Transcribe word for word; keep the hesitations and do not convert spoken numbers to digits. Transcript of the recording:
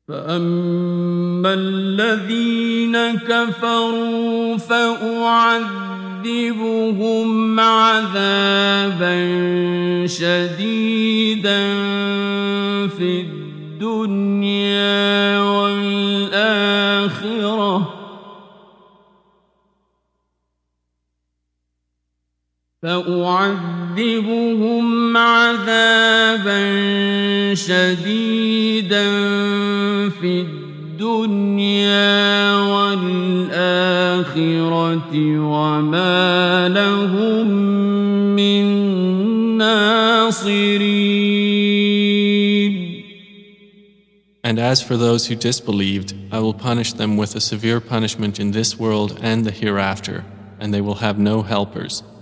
فأما الذين كفروا فأعذبهم عذابا شديدا في الدنيا والآخرة فأعذبهم عذابا شديدا في الدنيا والآخرة وما لهم من ناصرين. And as for those who disbelieved, I will punish them with a severe punishment in this world and the hereafter, and they will have no helpers.